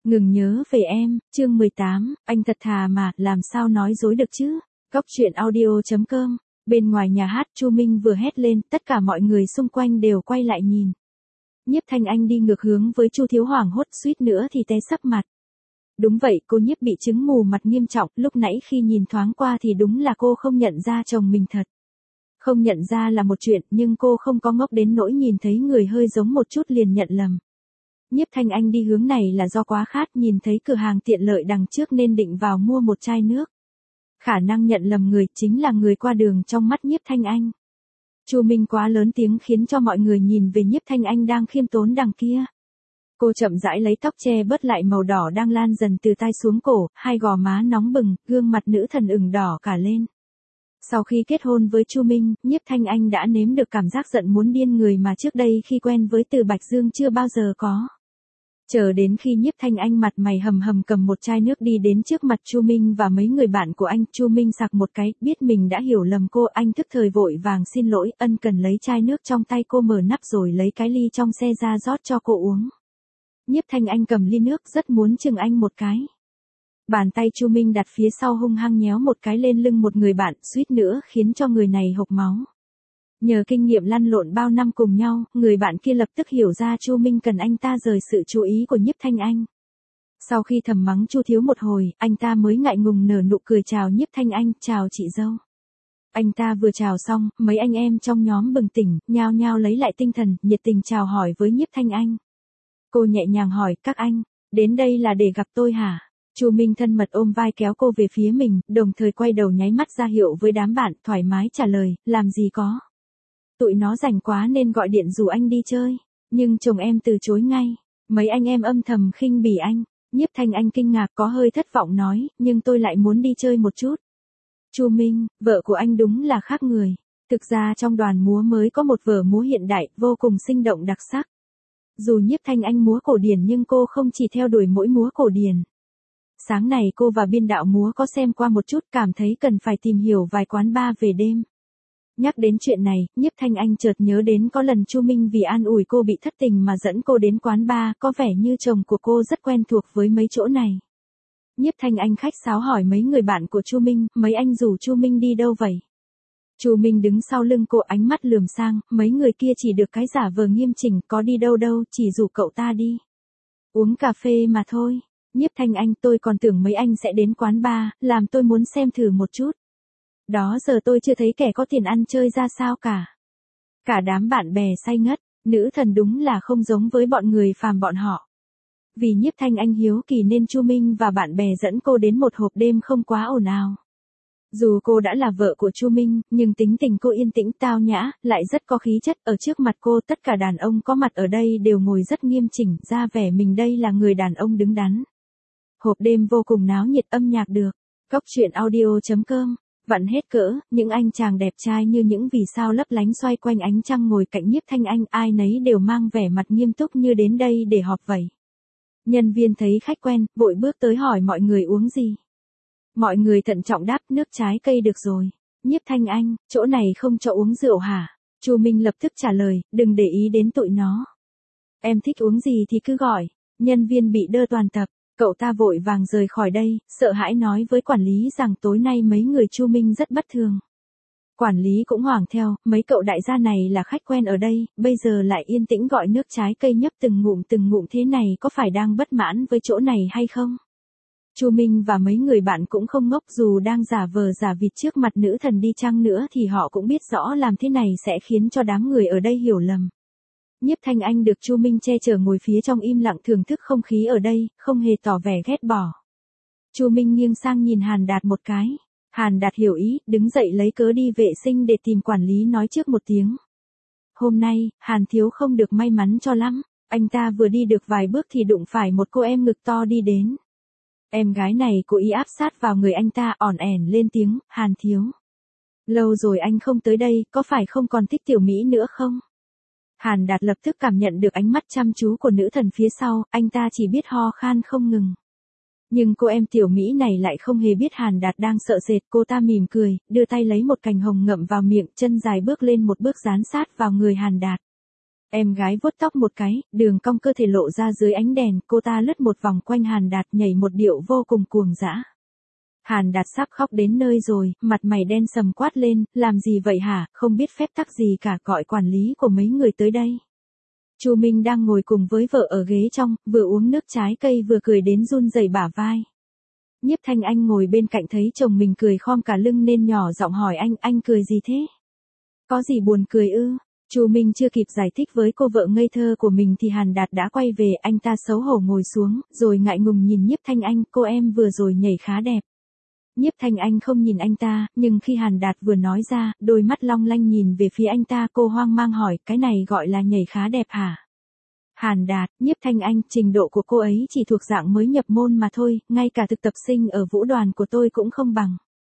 Ngừng nhớ về em, chương 18, anh thật thà mà, làm sao nói dối được chứ? Góc truyện audio.com. Bên ngoài nhà hát Chu Minh vừa hét lên, tất cả mọi người xung quanh đều quay lại nhìn. Nhiếp Thanh Anh đi ngược hướng với Chu Thiếu hoảng hốt suýt nữa thì té sấp mặt. Đúng vậy, cô Nhiếp bị chứng mù mặt nghiêm trọng, lúc nãy khi nhìn thoáng qua thì đúng là cô không nhận ra chồng mình thật. Không nhận ra là một chuyện, nhưng cô không có ngốc đến nỗi nhìn thấy người hơi giống một chút liền nhận lầm. Nhiếp Thanh Anh đi hướng này là do quá khát, nhìn thấy cửa hàng tiện lợi đằng trước nên định vào mua một chai nước. Khả năng nhận lầm người chính là người qua đường trong mắt Nhiếp Thanh Anh. Chu Minh quá lớn tiếng khiến cho mọi người nhìn về Nhiếp Thanh Anh đang khiêm tốn đằng kia. Cô chậm rãi lấy tóc che bớt lại màu đỏ đang lan dần từ tai xuống cổ, hai gò má nóng bừng, gương mặt nữ thần ửng đỏ cả lên. Sau khi kết hôn với Chu Minh, Nhiếp Thanh Anh đã nếm được cảm giác giận muốn điên người mà trước đây khi quen với Từ Bạch Dương chưa bao giờ có. Chờ đến khi Nhiếp Thanh Anh mặt mày hầm hầm cầm một chai nước đi đến trước mặt Chu Minh và mấy người bạn của anh, Chu Minh sặc một cái, biết mình đã hiểu lầm cô, anh tức thời vội vàng xin lỗi, ân cần lấy chai nước trong tay cô mở nắp rồi lấy cái ly trong xe ra rót cho cô uống. Nhiếp Thanh Anh cầm ly nước rất muốn chừng anh một cái. Bàn tay Chu Minh đặt phía sau hung hăng nhéo một cái lên lưng một người bạn, suýt nữa khiến cho người này hộc máu. Nhờ kinh nghiệm lăn lộn bao năm cùng nhau, người bạn kia lập tức hiểu ra Chu Minh cần anh ta rời sự chú ý của Nhiếp Thanh Anh. Sau khi thầm mắng Chu Thiếu một hồi, anh ta mới ngại ngùng nở nụ cười chào Nhiếp Thanh Anh, chào chị dâu. Anh ta vừa chào xong, mấy anh em trong nhóm bừng tỉnh, nhao nhao lấy lại tinh thần, nhiệt tình chào hỏi với Nhiếp Thanh Anh. Cô nhẹ nhàng hỏi, các anh, đến đây là để gặp tôi hả? Chu Minh thân mật ôm vai kéo cô về phía mình, đồng thời quay đầu nháy mắt ra hiệu với đám bạn, thoải mái trả lời, làm gì có. Tụi nó rảnh quá nên gọi điện rủ anh đi chơi, nhưng chồng em từ chối ngay. Mấy anh em âm thầm khinh bỉ anh. Nhiếp Thanh Anh kinh ngạc có hơi thất vọng nói, nhưng tôi lại muốn đi chơi một chút. Chu Minh, vợ của anh đúng là khác người. Thực ra trong đoàn múa mới có một vở múa hiện đại, vô cùng sinh động đặc sắc. Dù Nhiếp Thanh Anh múa cổ điển nhưng cô không chỉ theo đuổi mỗi múa cổ điển. Sáng này cô và biên đạo múa có xem qua một chút, cảm thấy cần phải tìm hiểu vài quán bar về đêm. Nhắc đến chuyện này, Nhiếp Thanh Anh chợt nhớ đến có lần Chu Minh vì an ủi cô bị thất tình mà dẫn cô đến quán bar, có vẻ như chồng của cô rất quen thuộc với mấy chỗ này. Nhiếp Thanh Anh khách sáo hỏi mấy người bạn của Chu Minh, mấy anh rủ Chu Minh đi đâu vậy? Chu Minh đứng sau lưng cô, ánh mắt lườm sang, mấy người kia chỉ được cái giả vờ nghiêm chỉnh, có đi đâu đâu, chỉ rủ cậu ta đi. Uống cà phê mà thôi. Nhiếp Thanh Anh, tôi còn tưởng mấy anh sẽ đến quán bar, làm tôi muốn xem thử một chút. Đó giờ tôi chưa thấy kẻ có tiền ăn chơi ra sao cả. Cả đám bạn bè say ngất, nữ thần đúng là không giống với bọn người phàm bọn họ. Vì Nhiếp Thanh Anh hiếu kỳ nên Chu Minh và bạn bè dẫn cô đến một hộp đêm không quá ồn ào. Dù cô đã là vợ của Chu Minh, nhưng tính tình cô yên tĩnh tao nhã, lại rất có khí chất, ở trước mặt cô tất cả đàn ông có mặt ở đây đều ngồi rất nghiêm chỉnh, ra vẻ mình đây là người đàn ông đứng đắn. Hộp đêm vô cùng náo nhiệt, âm nhạc được. Góc truyện audio.com. Vặn hết cỡ, những anh chàng đẹp trai như những vì sao lấp lánh xoay quanh ánh trăng ngồi cạnh Nhiếp Thanh Anh, ai nấy đều mang vẻ mặt nghiêm túc như đến đây để họp vậy. Nhân viên thấy khách quen, vội bước tới hỏi mọi người uống gì. Mọi người thận trọng đáp, nước trái cây được rồi. Nhiếp Thanh Anh, chỗ này không cho uống rượu hả? Chu Minh lập tức trả lời, đừng để ý đến tụi nó. Em thích uống gì thì cứ gọi. Nhân viên bị đơ toàn tập. Cậu ta vội vàng rời khỏi đây, sợ hãi nói với quản lý rằng tối nay mấy người Chu Minh rất bất thường. Quản lý cũng hoảng theo, mấy cậu đại gia này là khách quen ở đây, bây giờ lại yên tĩnh gọi nước trái cây nhấp từng ngụm thế này có phải đang bất mãn với chỗ này hay không? Chu Minh và mấy người bạn cũng không ngốc, dù đang giả vờ giả vịt trước mặt nữ thần đi chăng nữa thì họ cũng biết rõ làm thế này sẽ khiến cho đám người ở đây hiểu lầm. Nhiếp Thanh Anh được Chu Minh che chở ngồi phía trong im lặng thưởng thức không khí ở đây, không hề tỏ vẻ ghét bỏ. Chu Minh nghiêng sang nhìn Hàn Đạt một cái. Hàn Đạt hiểu ý, đứng dậy lấy cớ đi vệ sinh để tìm quản lý nói trước một tiếng. Hôm nay, Hàn Thiếu không được may mắn cho lắm, anh ta vừa đi được vài bước thì đụng phải một cô em ngực to đi đến. Em gái này cố ý áp sát vào người anh ta, ỏn ẻn lên tiếng, Hàn Thiếu. Lâu rồi anh không tới đây, có phải không còn thích tiểu Mỹ nữa không? Hàn Đạt lập tức cảm nhận được ánh mắt chăm chú của nữ thần phía sau, anh ta chỉ biết ho khan không ngừng. Nhưng cô em tiểu Mỹ này lại không hề biết Hàn Đạt đang sợ sệt, cô ta mỉm cười, đưa tay lấy một cành hồng ngậm vào miệng, chân dài bước lên một bước dán sát vào người Hàn Đạt. Em gái vuốt tóc một cái, đường cong cơ thể lộ ra dưới ánh đèn, cô ta lướt một vòng quanh Hàn Đạt nhảy một điệu vô cùng cuồng dã. Hàn Đạt sắp khóc đến nơi rồi, mặt mày đen sầm quát lên, làm gì vậy hả, không biết phép tắc gì cả, gọi quản lý của mấy người tới đây. Chu Minh đang ngồi cùng với vợ ở ghế trong, vừa uống nước trái cây vừa cười đến run rẩy bả vai. Nhiếp Thanh Anh ngồi bên cạnh thấy chồng mình cười khom cả lưng nên nhỏ giọng hỏi anh cười gì thế? Có gì buồn cười ư? Chu Minh chưa kịp giải thích với cô vợ ngây thơ của mình thì Hàn Đạt đã quay về, anh ta xấu hổ ngồi xuống, rồi ngại ngùng nhìn Nhiếp Thanh Anh, cô em vừa rồi nhảy khá đẹp. Nhiếp Thanh Anh không nhìn anh ta, nhưng khi Hàn Đạt vừa nói ra, đôi mắt long lanh nhìn về phía anh ta, cô hoang mang hỏi, cái này gọi là nhảy khá đẹp hả? Hàn Đạt, Nhiếp Thanh Anh, trình độ của cô ấy chỉ thuộc dạng mới nhập môn mà thôi, ngay cả thực tập sinh ở vũ đoàn của tôi cũng không bằng.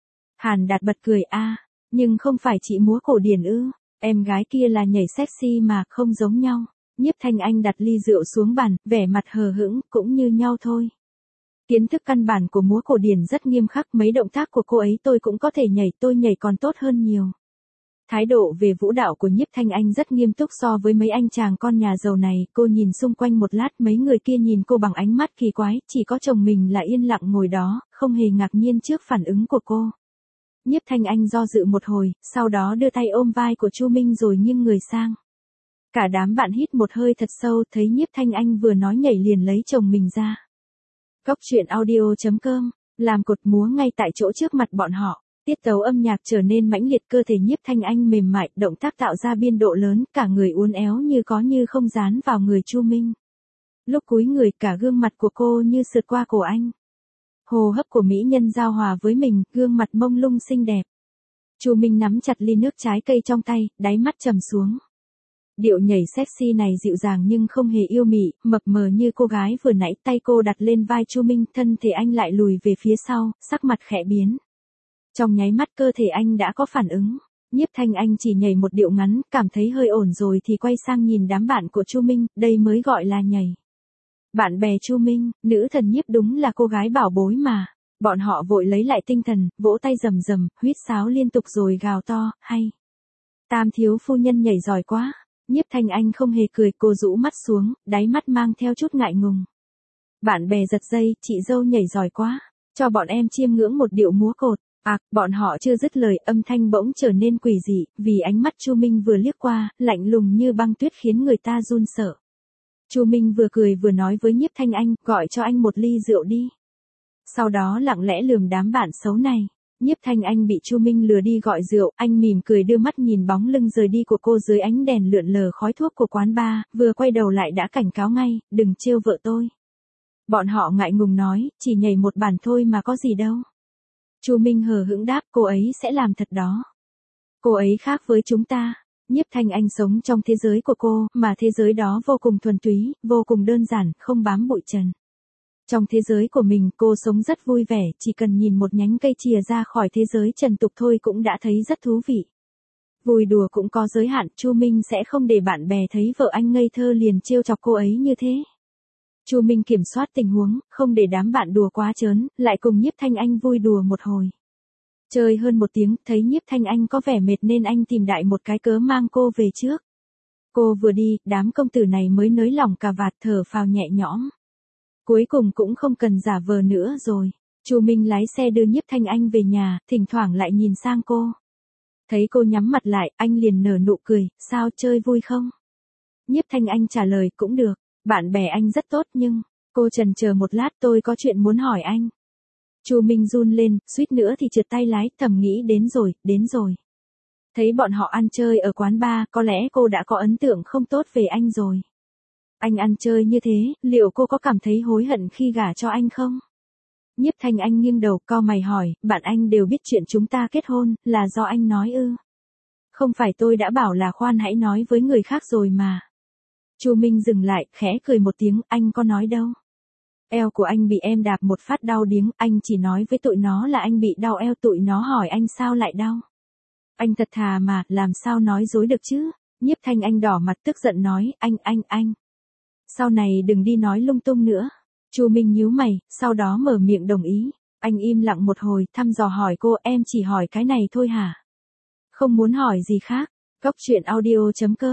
Hàn Đạt bật cười nhưng không phải chị múa cổ điển ư? Em gái kia là nhảy sexy mà, không giống nhau. Nhiếp Thanh Anh đặt ly rượu xuống bàn, vẻ mặt hờ hững, cũng như nhau thôi. Kiến thức căn bản của múa cổ điển rất nghiêm khắc, mấy động tác của cô ấy tôi cũng có thể nhảy, tôi nhảy còn tốt hơn nhiều. Thái độ về vũ đạo của Nhiếp Thanh Anh rất nghiêm túc so với mấy anh chàng con nhà giàu này, cô nhìn xung quanh một lát, mấy người kia nhìn cô bằng ánh mắt kỳ quái, chỉ có chồng mình là yên lặng ngồi đó, không hề ngạc nhiên trước phản ứng của cô. Nhiếp Thanh Anh do dự một hồi, sau đó đưa tay ôm vai của Chu Minh rồi nghiêng người sang. Cả đám bạn hít một hơi thật sâu, thấy Nhiếp Thanh Anh vừa nói nhảy liền lấy chồng mình ra. Góc truyện audio.com, làm cột múa ngay tại chỗ trước mặt bọn họ, tiết tấu âm nhạc trở nên mãnh liệt, cơ thể Nhiếp Thanh Anh mềm mại, động tác tạo ra biên độ lớn, cả người uốn éo như có như không dán vào người Chu Minh. Lúc cúi người, cả gương mặt của cô như sượt qua cổ anh. Hô hấp của mỹ nhân giao hòa với mình, gương mặt mông lung xinh đẹp. Chu Minh nắm chặt ly nước trái cây trong tay, đáy mắt trầm xuống. Điệu nhảy sexy này dịu dàng nhưng không hề yêu mị, mập mờ như cô gái vừa nãy, tay cô đặt lên vai Chu Minh, thân thể anh lại lùi về phía sau, sắc mặt khẽ biến. Trong nháy mắt cơ thể anh đã có phản ứng. Nhiếp Thanh Anh chỉ nhảy một điệu ngắn, cảm thấy hơi ổn rồi thì quay sang nhìn đám bạn của Chu Minh, đây mới gọi là nhảy. Bạn bè Chu Minh, nữ thần Nhiếp đúng là cô gái bảo bối mà. Bọn họ vội lấy lại tinh thần, vỗ tay rầm rầm, huýt sáo liên tục rồi gào to, hay. Tam thiếu phu nhân nhảy giỏi quá. Nhiếp Thanh Anh không hề cười, cô rũ mắt xuống, đáy mắt mang theo chút ngại ngùng. Bạn bè giật dây, chị dâu nhảy giỏi quá. Cho bọn em chiêm ngưỡng một điệu múa cột. Bọn họ chưa dứt lời, âm thanh bỗng trở nên quỷ dị, vì ánh mắt Chu Minh vừa liếc qua, lạnh lùng như băng tuyết khiến người ta run sợ. Chu Minh vừa cười vừa nói với Nhiếp Thanh Anh, gọi cho anh một ly rượu đi. Sau đó lặng lẽ lườm đám bạn xấu này. Nhiếp Thanh Anh bị Chu Minh lừa đi gọi rượu, anh mỉm cười đưa mắt nhìn bóng lưng rời đi của cô dưới ánh đèn lượn lờ khói thuốc của quán bar, vừa quay đầu lại đã cảnh cáo ngay, đừng trêu vợ tôi. Bọn họ ngại ngùng nói, chỉ nhảy một bản thôi mà có gì đâu. Chu Minh hờ hững đáp, cô ấy sẽ làm thật đó. Cô ấy khác với chúng ta. Nhiếp Thanh Anh sống trong thế giới của cô, mà thế giới đó vô cùng thuần túy, vô cùng đơn giản, không bám bụi trần. Trong thế giới của mình, cô sống rất vui vẻ, chỉ cần nhìn một nhánh cây chìa ra khỏi thế giới trần tục thôi cũng đã thấy rất thú vị. Vui đùa cũng có giới hạn, Chu Minh sẽ không để bạn bè thấy vợ anh ngây thơ liền trêu chọc cô ấy như thế. Chu Minh kiểm soát tình huống, không để đám bạn đùa quá trớn, lại cùng Nhiếp Thanh Anh vui đùa một hồi. Chơi hơn một tiếng, thấy Nhiếp Thanh Anh có vẻ mệt nên anh tìm đại một cái cớ mang cô về trước. Cô vừa đi, đám công tử này mới nới lỏng cà vạt, thở phào nhẹ nhõm. Cuối cùng cũng không cần giả vờ nữa rồi. Chu Minh lái xe đưa Nhiếp Thanh Anh về nhà, thỉnh thoảng lại nhìn sang cô. Thấy cô nhắm mặt lại, anh liền nở nụ cười, sao chơi vui không? Nhiếp Thanh Anh trả lời, cũng được, bạn bè anh rất tốt nhưng, cô chần chờ một lát, tôi có chuyện muốn hỏi anh. Chu Minh run lên, suýt nữa thì trượt tay lái, thầm nghĩ đến rồi. Thấy bọn họ ăn chơi ở quán bar, có lẽ cô đã có ấn tượng không tốt về anh rồi. Anh ăn chơi như thế, liệu cô có cảm thấy hối hận khi gả cho anh không? Nhiếp Thanh Anh nghiêng đầu, cau mày hỏi, bạn anh đều biết chuyện chúng ta kết hôn, là do anh nói ư? Không phải tôi đã bảo là khoan hãy nói với người khác rồi mà. Chu Minh dừng lại, khẽ cười một tiếng, anh có nói đâu. Eo của anh bị em đạp một phát đau điếng, anh chỉ nói với tụi nó là anh bị đau eo, tụi nó hỏi anh sao lại đau. Anh thật thà mà, làm sao nói dối được chứ? Nhiếp Thanh Anh đỏ mặt tức giận nói, anh. Sau này đừng đi nói lung tung nữa. Chu Minh nhíu mày, sau đó mở miệng đồng ý. Anh im lặng một hồi, thăm dò hỏi cô, em chỉ hỏi cái này thôi hả? Không muốn hỏi gì khác. Góc truyện audio.com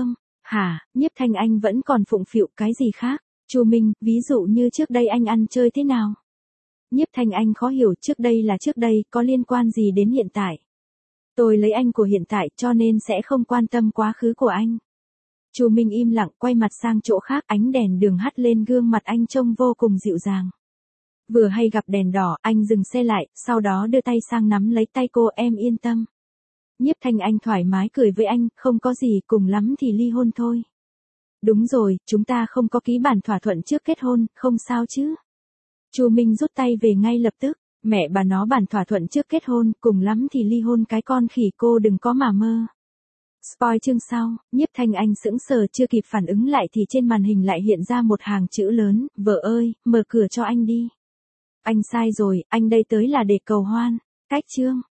Hả, Nhiếp Thanh Anh vẫn còn phụng phịu cái gì khác? Chu Minh, ví dụ như trước đây anh ăn chơi thế nào? Nhiếp Thanh Anh khó hiểu, trước đây là trước đây, có liên quan gì đến hiện tại? Tôi lấy anh của hiện tại cho nên sẽ không quan tâm quá khứ của anh. Chu Minh im lặng, quay mặt sang chỗ khác, ánh đèn đường hắt lên gương mặt anh trông vô cùng dịu dàng. Vừa hay gặp đèn đỏ, anh dừng xe lại, sau đó đưa tay sang nắm lấy tay cô, em yên tâm. Nhiếp Thanh Anh thoải mái cười với anh, không có gì, cùng lắm thì ly hôn thôi. Đúng rồi, chúng ta không có ký bản thỏa thuận trước kết hôn, không sao chứ. Chu Minh rút tay về ngay lập tức, mẹ bà nó bản thỏa thuận trước kết hôn, cùng lắm thì ly hôn cái con khỉ, cô đừng có mà mơ. Spoil chương sau, Nhiếp Thanh Anh sững sờ chưa kịp phản ứng lại thì trên màn hình lại hiện ra một hàng chữ lớn, vợ ơi, mở cửa cho anh đi. Anh sai rồi, anh đây tới là để cầu hoan. Cách chương.